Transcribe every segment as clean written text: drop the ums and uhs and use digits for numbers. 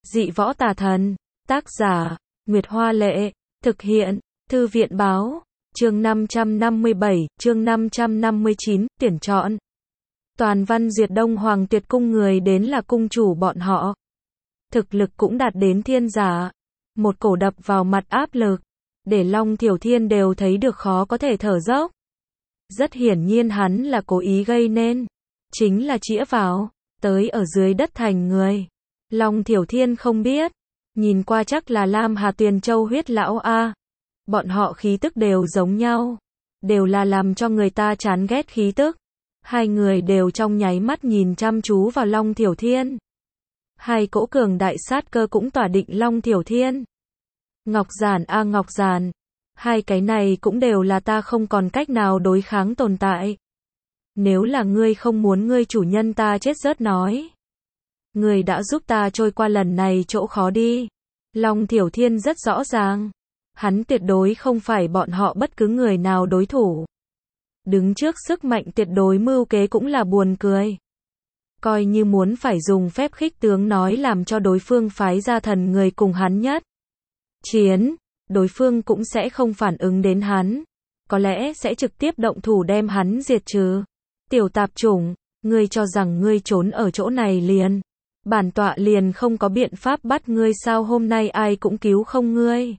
Dị võ tà thần. Tác giả, Nguyệt Hoa Lệ. Thực hiện, Thư viện Báo. Chương 557, chương 559, tuyển chọn. Toàn văn duyệt Đông Hoàng Tuyệt Cung người đến là cung chủ bọn họ. Thực lực cũng đạt đến thiên giả. Một cổ đập vào mặt áp lực, để Long Thiểu Thiên đều thấy được khó có thể thở dốc. Rất hiển nhiên hắn là cố ý gây nên. Chính là chĩa vào, tới ở dưới đất thành người. Long Thiểu Thiên không biết. Nhìn qua chắc là Lam Hà Tuyền Châu huyết lão A. Bọn họ khí tức đều giống nhau. Đều là làm cho người ta chán ghét khí tức. Hai người đều trong nháy mắt nhìn chăm chú vào Long Thiểu Thiên. Hai cỗ cường đại sát cơ cũng tỏa định Long Thiểu Thiên. Ngọc Giản a Ngọc Giản. Hai cái này cũng đều là ta không còn cách nào đối kháng tồn tại. Nếu là ngươi không muốn ngươi chủ nhân ta chết rớt nói. Ngươi đã giúp ta trôi qua lần này chỗ khó đi. Long Thiểu Thiên rất rõ ràng. Hắn tuyệt đối không phải bọn họ bất cứ người nào đối thủ. Đứng trước sức mạnh tuyệt đối mưu kế cũng là buồn cười. Coi như muốn phải dùng phép khích tướng nói làm cho đối phương phái ra thần người cùng hắn nhất chiến, đối phương cũng sẽ không phản ứng đến hắn. Có lẽ sẽ trực tiếp động thủ đem hắn diệt trừ. Tiểu tạp chủng, ngươi cho rằng ngươi trốn ở chỗ này liền. Bản tọa liền không có biện pháp bắt ngươi sao, hôm nay ai cũng cứu không ngươi.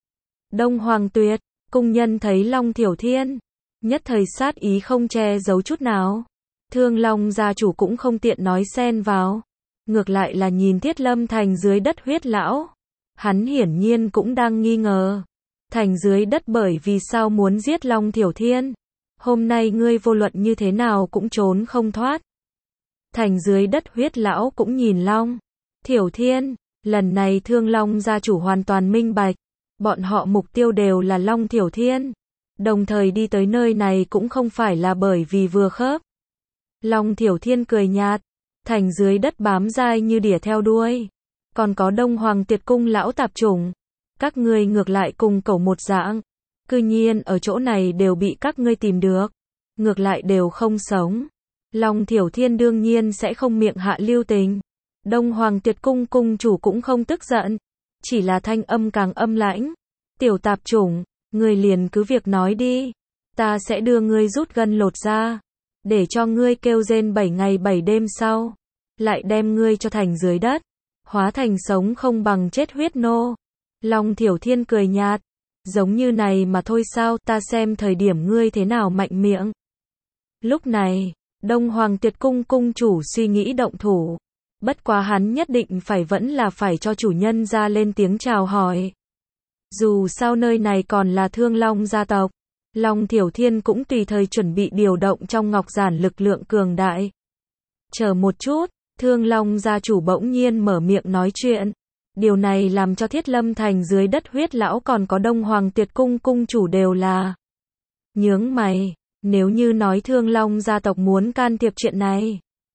Đông Hoàng Tuyệt, cung nhân thấy Long Thiểu Thiên. Nhất thời sát ý không che giấu chút nào. Thương Long gia chủ cũng không tiện nói xen vào. Ngược lại là nhìn Thiết Lâm Thành dưới đất huyết lão. Hắn hiển nhiên cũng đang nghi ngờ. Thành dưới đất bởi vì sao muốn giết Long Thiểu Thiên. Hôm nay ngươi vô luận như thế nào cũng trốn không thoát. Thành dưới đất huyết lão cũng nhìn Long Thiểu Thiên. Lần này Thương Long gia chủ hoàn toàn minh bạch. Bọn họ mục tiêu đều là Long Thiểu Thiên. Đồng thời đi tới nơi này cũng không phải là bởi vì vừa khớp. Long Thiểu Thiên cười nhạt. Thành dưới đất bám dai như đỉa theo đuôi. Còn có Đông Hoàng Tuyệt Cung lão tạp chủng. Các ngươi ngược lại cùng cẩu một dạng. Cư nhiên ở chỗ này đều bị các ngươi tìm được. Ngược lại đều không sống. Long Thiểu Thiên đương nhiên sẽ không miệng hạ lưu tình. Đông Hoàng Tuyệt Cung cung chủ cũng không tức giận. Chỉ là thanh âm càng âm lãnh. Tiểu tạp chủng, ngươi liền cứ việc nói đi. Ta sẽ đưa ngươi rút gân lột da. Để cho ngươi kêu rên 7 ngày 7 đêm sau. Lại đem ngươi cho thành dưới đất. Hóa thành sống không bằng chết huyết nô. Long Thiểu Thiên cười nhạt. Giống như này mà thôi sao, ta xem thời điểm ngươi thế nào mạnh miệng. Lúc này, Đông Hoàng Tuyệt Cung cung chủ suy nghĩ động thủ. Bất quá hắn nhất định vẫn là phải cho chủ nhân ra lên tiếng chào hỏi. Dù sao nơi này còn là Thương Long gia tộc. Long Thiểu Thiên cũng tùy thời chuẩn bị điều động trong Ngọc Giản lực lượng cường đại. Chờ một chút, Thương Long gia chủ bỗng nhiên mở miệng nói chuyện. Điều này làm cho Thiết Lâm Thành dưới đất huyết lão còn có Đông Hoàng Tuyệt Cung cung chủ đều là nhướng mày. Nếu như nói Thương Long gia tộc muốn can thiệp chuyện này,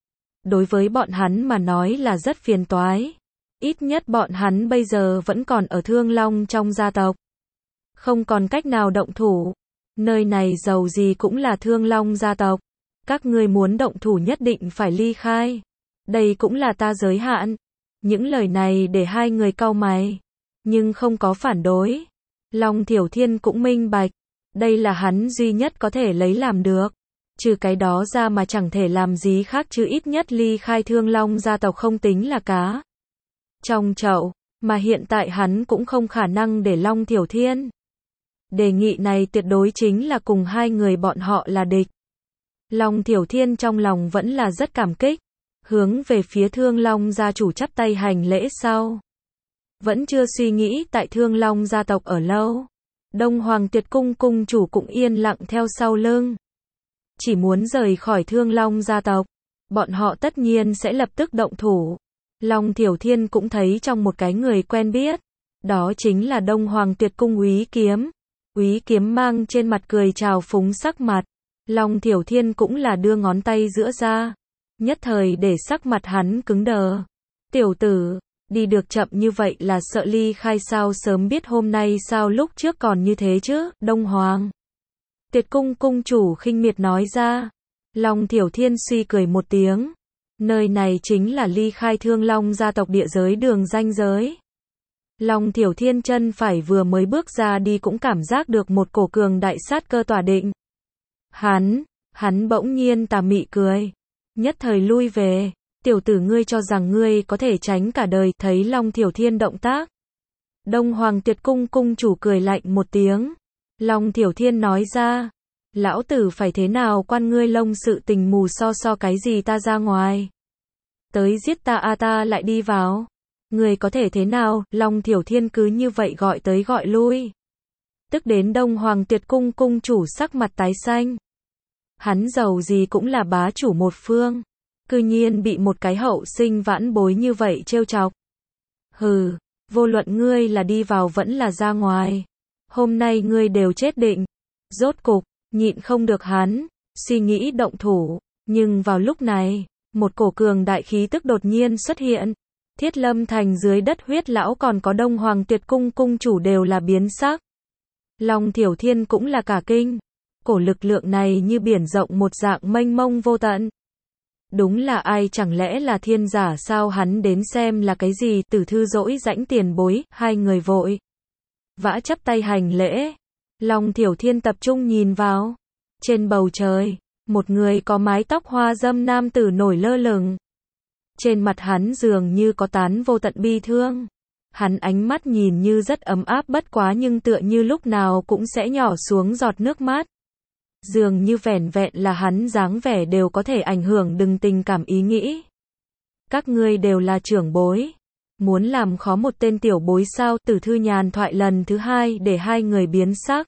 đối với bọn hắn mà nói là rất phiền toái. Ít nhất bọn hắn bây giờ vẫn còn ở Thương Long trong gia tộc. Không còn cách nào động thủ. Nơi này dầu gì cũng là Thương Long gia tộc. Các ngươi muốn động thủ nhất định phải ly khai. Đây cũng là ta giới hạn. Những lời này để hai người cau mày. Nhưng không có phản đối. Long Thiểu Thiên cũng minh bạch. Đây là hắn duy nhất có thể lấy làm được. Trừ cái đó ra mà chẳng thể làm gì khác chứ ít nhất ly khai Thương Long gia tộc không tính là cá trong chậu. Mà hiện tại hắn cũng không khả năng để Long Thiểu Thiên. Đề nghị này tuyệt đối chính là cùng hai người bọn họ là địch. Long Thiểu Thiên trong lòng vẫn là rất cảm kích. Hướng về phía Thương Long gia chủ chắp tay hành lễ sau. Vẫn chưa suy nghĩ tại Thương Long gia tộc ở lâu. Đông Hoàng Tuyệt Cung cung chủ cũng yên lặng theo sau lưng. Chỉ muốn rời khỏi Thương Long gia tộc. Bọn họ tất nhiên sẽ lập tức động thủ. Long Thiểu Thiên cũng thấy trong một cái người quen biết. Đó chính là Đông Hoàng Tuyệt Cung Úy Kiếm. Úy Kiếm mang trên mặt cười trào phúng sắc mặt. Long Thiểu Thiên cũng là đưa ngón tay giữa ra. Nhất thời để sắc mặt hắn cứng đờ. Tiểu tử, đi được chậm như vậy là sợ ly khai sao, sớm biết hôm nay sao lúc trước còn như thế chứ. Đông Hoàng Tuyệt Cung cung chủ khinh miệt nói ra. Long Thiểu Thiên suy cười một tiếng. Nơi này chính là ly khai Thương Long gia tộc địa giới đường ranh giới. Long Thiểu Thiên chân phải vừa mới bước ra đi cũng cảm giác được một cổ cường đại sát cơ tỏa định. Hắn bỗng nhiên tà mị cười. Nhất thời lui về. Tiểu tử ngươi cho rằng ngươi có thể tránh cả đời. Thấy Long Thiểu Thiên động tác. Đông Hoàng Tuyệt Cung cung chủ cười lạnh một tiếng. Long Thiểu Thiên nói ra. Lão tử phải thế nào quan ngươi lông sự tình mù so cái gì ta ra ngoài. Tới giết ta ta lại đi vào. Người có thể thế nào, Long Thiểu Thiên cứ như vậy gọi tới gọi lui. Tức đến Đông Hoàng Tuyệt Cung cung chủ sắc mặt tái xanh. Hắn giàu gì cũng là bá chủ một phương. Cư nhiên bị một cái hậu sinh vãn bối như vậy trêu chọc. Hừ, vô luận ngươi là đi vào vẫn là ra ngoài. Hôm nay ngươi đều chết định. Rốt cục, nhịn không được hắn, suy nghĩ động thủ. Nhưng vào lúc này, một cổ cường đại khí tức đột nhiên xuất hiện. Thiết Lâm Thành dưới đất huyết lão còn có Đông Hoàng Tuyệt Cung cung chủ đều là biến sắc. Long Thiểu Thiên cũng là cả kinh. Cổ lực lượng này như biển rộng một dạng mênh mông vô tận. Đúng là ai, chẳng lẽ là thiên giả sao? Hắn đến xem là cái gì? Tử Thư dỗi rãnh tiền bối, hai người vội vã chắp tay hành lễ. Long Thiểu Thiên tập trung nhìn vào. Trên bầu trời, một người có mái tóc hoa dâm nam tử nổi lơ lửng. Trên mặt hắn dường như có tán vô tận bi thương. Hắn ánh mắt nhìn như rất ấm áp bất quá nhưng tựa như lúc nào cũng sẽ nhỏ xuống giọt nước mắt. Dường như vẻn vẹn là hắn dáng vẻ đều có thể ảnh hưởng đừng tình cảm ý nghĩ. Các ngươi đều là trưởng bối. Muốn làm khó một tên tiểu bối sao? Tử Thư nhàn thoại lần thứ hai để hai người biến sắc.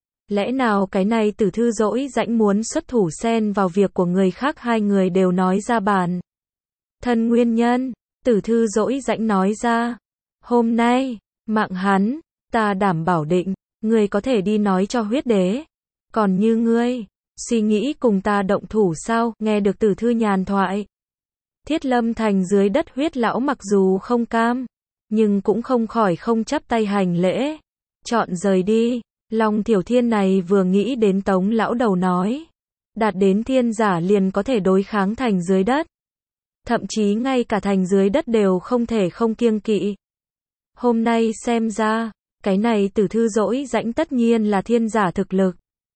Lẽ nào cái này Tử Thư dỗi rãnh muốn xuất thủ xen vào việc của người khác? Hai người đều nói ra bản thân nguyên nhân. Tử Thư dỗi rãnh nói ra. Hôm nay, mạng hắn, ta đảm bảo định, ngươi có thể đi nói cho huyết đế. Còn như ngươi, suy nghĩ cùng ta động thủ sao? Nghe được Tử Thư nhàn thoại. Thiết Lâm Thành dưới đất huyết lão mặc dù không cam, nhưng cũng không khỏi không chắp tay hành lễ. Chọn rời đi. Long Thiểu Thiên này vừa nghĩ đến Tống lão đầu nói. Đạt đến thiên giả liền có thể đối kháng thành dưới đất. Thậm chí ngay cả thành dưới đất đều không thể không kiêng kỵ. Hôm nay xem ra, cái này Tử Thư dỗi rãnh tất nhiên là thiên giả thực lực.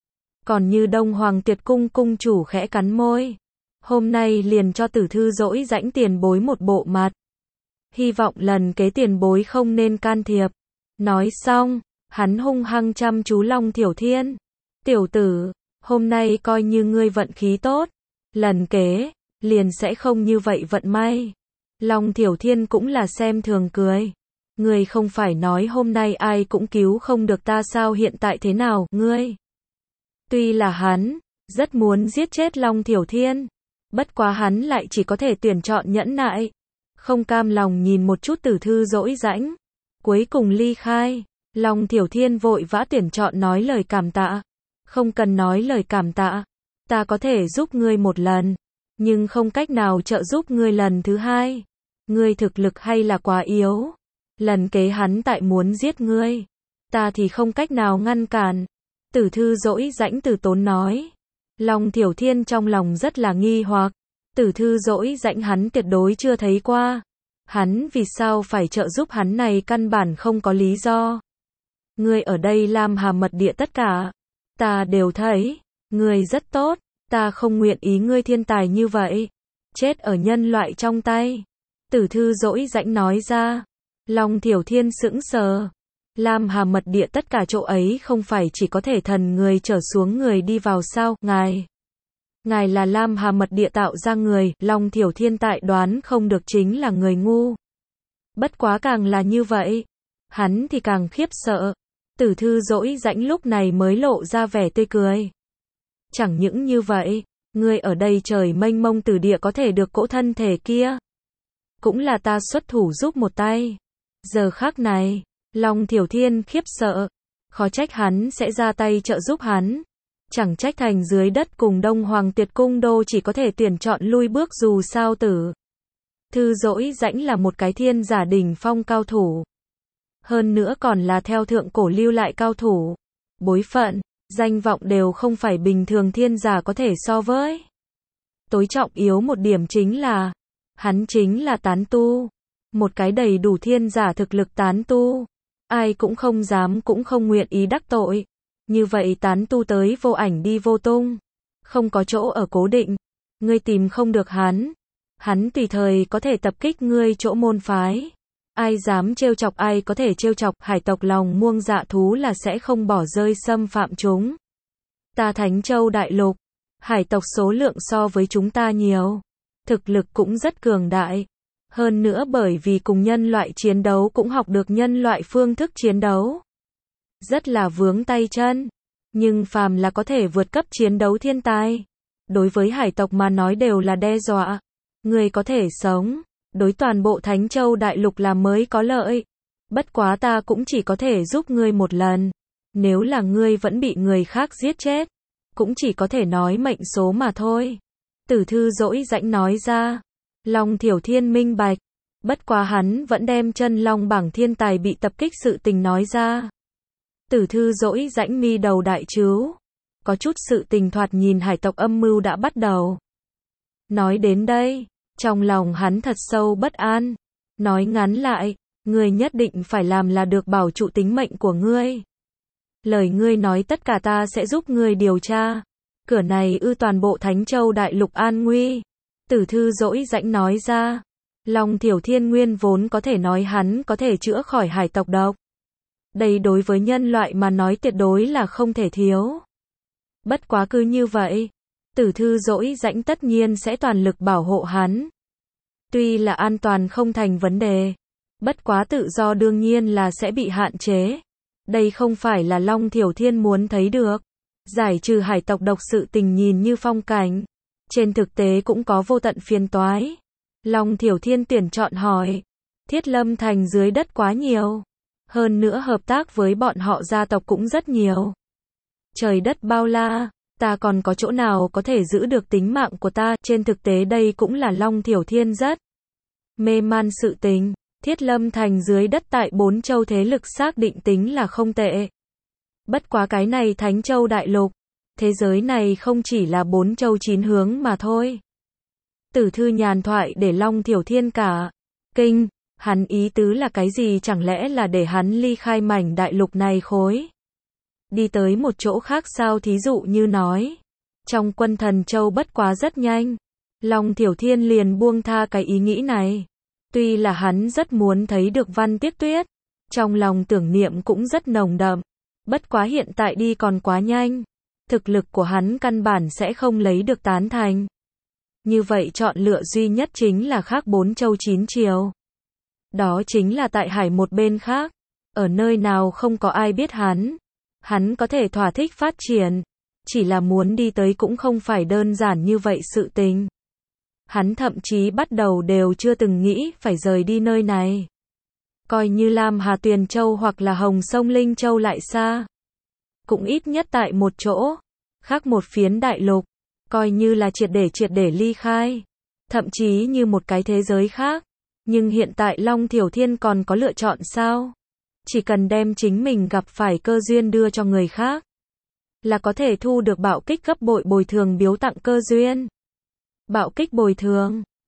Còn như Đông Hoàng Tuyệt Cung cung chủ khẽ cắn môi. Hôm nay liền cho Tử Thư dỗi rãnh tiền bối một bộ mặt. Hy vọng lần kế tiền bối không nên can thiệp. Nói xong, hắn hung hăng chăm chú Long Thiểu Thiên. Tiểu tử, hôm nay coi như ngươi vận khí tốt. Lần kế, liền sẽ không như vậy vận may. Long Thiểu Thiên cũng là xem thường cười. Ngươi không phải nói hôm nay ai cũng cứu không được ta sao? Hiện tại thế nào, ngươi? Tuy là hắn rất muốn giết chết Long Thiểu Thiên, bất quá hắn lại chỉ có thể tuyển chọn nhẫn nại. Không cam lòng nhìn một chút Tử Thư dỗi rãnh. Cuối cùng ly khai. Long Thiểu Thiên vội vã tuyển chọn nói lời cảm tạ. Không cần nói lời cảm tạ. Ta có thể giúp ngươi một lần, nhưng không cách nào trợ giúp ngươi lần thứ hai. Ngươi thực lực hay là quá yếu. Lần kế hắn tại muốn giết ngươi, ta thì không cách nào ngăn cản. Tử Thư dỗi rãnh từ tốn nói. Long Thiểu Thiên trong lòng rất là nghi hoặc. Tử Thư dỗi rãnh hắn tuyệt đối chưa thấy qua. Hắn vì sao phải trợ giúp hắn này căn bản không có lý do. Ngươi ở đây Lam Hà mật địa tất cả ta đều thấy. Ngươi rất tốt. Ta không nguyện ý ngươi thiên tài như vậy chết ở nhân loại trong tay. Tử Thư dỗi rãnh nói ra. Long Thiểu Thiên sững sờ. Lam Hà mật địa tất cả chỗ ấy không phải chỉ có thể thần người trở xuống người đi vào sao? Ngài là Lam Hà mật địa tạo ra người. Long Thiểu Thiên tại đoán không được chính là người ngu. Bất quá càng là như vậy, hắn thì càng khiếp sợ. Tử Thư dỗi rãnh lúc này mới lộ ra vẻ tươi cười. Chẳng những như vậy, ngươi ở đây trời mênh mông từ địa có thể được cỗ thân thể kia. Cũng là ta xuất thủ giúp một tay. Giờ khắc này, Long Thiểu Thiên khiếp sợ. Khó trách hắn sẽ ra tay trợ giúp hắn. Chẳng trách thành dưới đất cùng Đông Hoàng Tuyệt Cung đô chỉ có thể tuyển chọn lui bước dù sao Tử Thư dỗi rãnh là một cái thiên giả đỉnh phong cao thủ. Hơn nữa còn là theo thượng cổ lưu lại cao thủ. Bối phận, danh vọng đều không phải bình thường thiên giả có thể so với. Tối trọng yếu một điểm chính là, Hắn chính là tán tu. Một cái đầy đủ thiên giả thực lực tán tu. Ai cũng không dám cũng không nguyện ý đắc tội. Như vậy tán tu tới vô ảnh đi vô tung. Không có chỗ ở cố định. Ngươi tìm không được hắn. Hắn tùy thời có thể tập kích ngươi chỗ môn phái. Ai dám trêu chọc ai có thể trêu chọc, hải tộc lòng muông dạ thú là sẽ không bỏ rơi xâm phạm chúng. Ta Thánh Châu Đại Lục, hải tộc số lượng so với chúng ta nhiều. Thực lực cũng rất cường đại. Hơn nữa bởi vì cùng nhân loại chiến đấu cũng học được nhân loại phương thức chiến đấu. Rất là vướng tay chân. Nhưng phàm là có thể vượt cấp chiến đấu thiên tai. Đối với hải tộc mà nói đều là đe dọa. Người có thể sống. Đối toàn bộ Thánh Châu Đại Lục là mới có lợi. Bất quá ta cũng chỉ có thể giúp ngươi một lần. Nếu là ngươi vẫn bị người khác giết chết. Cũng chỉ có thể nói mệnh số mà thôi. Tử Thư Dỗi Dãnh nói ra. Long Thiểu Thiên minh bạch. Bất quá hắn vẫn đem chân long bảng thiên tài bị tập kích sự tình nói ra. Tử Thư Dỗi Dãnh mi đầu đại trứu. Có chút sự tình thoạt nhìn hải tộc âm mưu đã bắt đầu. Nói đến đây, trong lòng hắn thật sâu bất an. Nói ngắn lại, ngươi nhất định phải làm là được bảo trụ tính mệnh của ngươi. Lời ngươi nói tất cả ta sẽ giúp ngươi điều tra. Cửa này ư toàn bộ Thánh Châu Đại Lục an nguy. Tử Thư Dỗi Dãnh nói ra. Long Thiểu Thiên nguyên vốn có thể nói hắn có thể chữa khỏi hải tộc độc. Đây đối với nhân loại mà nói tuyệt đối là không thể thiếu. Bất quá cứ như vậy, Tử Thư Dỗi Dãnh tất nhiên sẽ toàn lực bảo hộ hắn. Tuy là an toàn không thành vấn đề, bất quá tự do đương nhiên là sẽ bị hạn chế. Đây không phải là Long Thiểu Thiên muốn thấy được. Giải trừ hải tộc độc sự tình nhìn như phong cảnh. Trên thực tế cũng có vô tận phiền toái. Long Thiểu Thiên tuyển chọn hỏi. Thiết Lâm Thành dưới đất quá nhiều. Hơn nữa hợp tác với bọn họ gia tộc cũng rất nhiều. Trời đất bao la, ta còn có chỗ nào có thể giữ được tính mạng của ta, trên thực tế đây cũng là Long Thiểu Thiên rất mê man sự tình. Thiết Lâm Thành dưới đất tại 4 châu thế lực xác định tính là không tệ. Bất quá cái này Thánh Châu Đại Lục, thế giới này không chỉ là 4 châu 9 hướng mà thôi. Tử Thư nhàn thoại để Long Thiểu Thiên cả kinh, hắn ý tứ là cái gì, chẳng lẽ là để hắn ly khai mảnh đại lục này khối. Đi tới một chỗ khác sao, thí dụ như nói. Trong Quân Thần Châu bất quá rất nhanh. Long Thiểu Thiên liền buông tha cái ý nghĩ này. Tuy là hắn rất muốn thấy được Văn Tiếc Tuyết. Trong lòng tưởng niệm cũng rất nồng đậm. Bất quá hiện tại đi còn quá nhanh. Thực lực của hắn căn bản sẽ không lấy được tán thành. Như vậy chọn lựa duy nhất chính là khác 4 châu 9 chiều. Đó chính là tại hải một bên khác. Ở nơi nào không có ai biết hắn. Hắn có thể thỏa thích phát triển. Chỉ là muốn đi tới cũng không phải đơn giản như vậy sự tình. Hắn thậm chí bắt đầu đều chưa từng nghĩ phải rời đi nơi này. Coi như Lam Hà Tuyền Châu hoặc là Hồng Sông Linh Châu lại xa. Cũng ít nhất tại một chỗ. Khác một phiến đại lục. Coi như là triệt để ly khai. Thậm chí như một cái thế giới khác. Nhưng hiện tại Long Thiểu Thiên còn có lựa chọn sao? Chỉ cần đem chính mình gặp phải cơ duyên đưa cho người khác. Là có thể thu được bạo kích gấp bội bồi thường biếu tặng cơ duyên. Bạo kích bồi thường.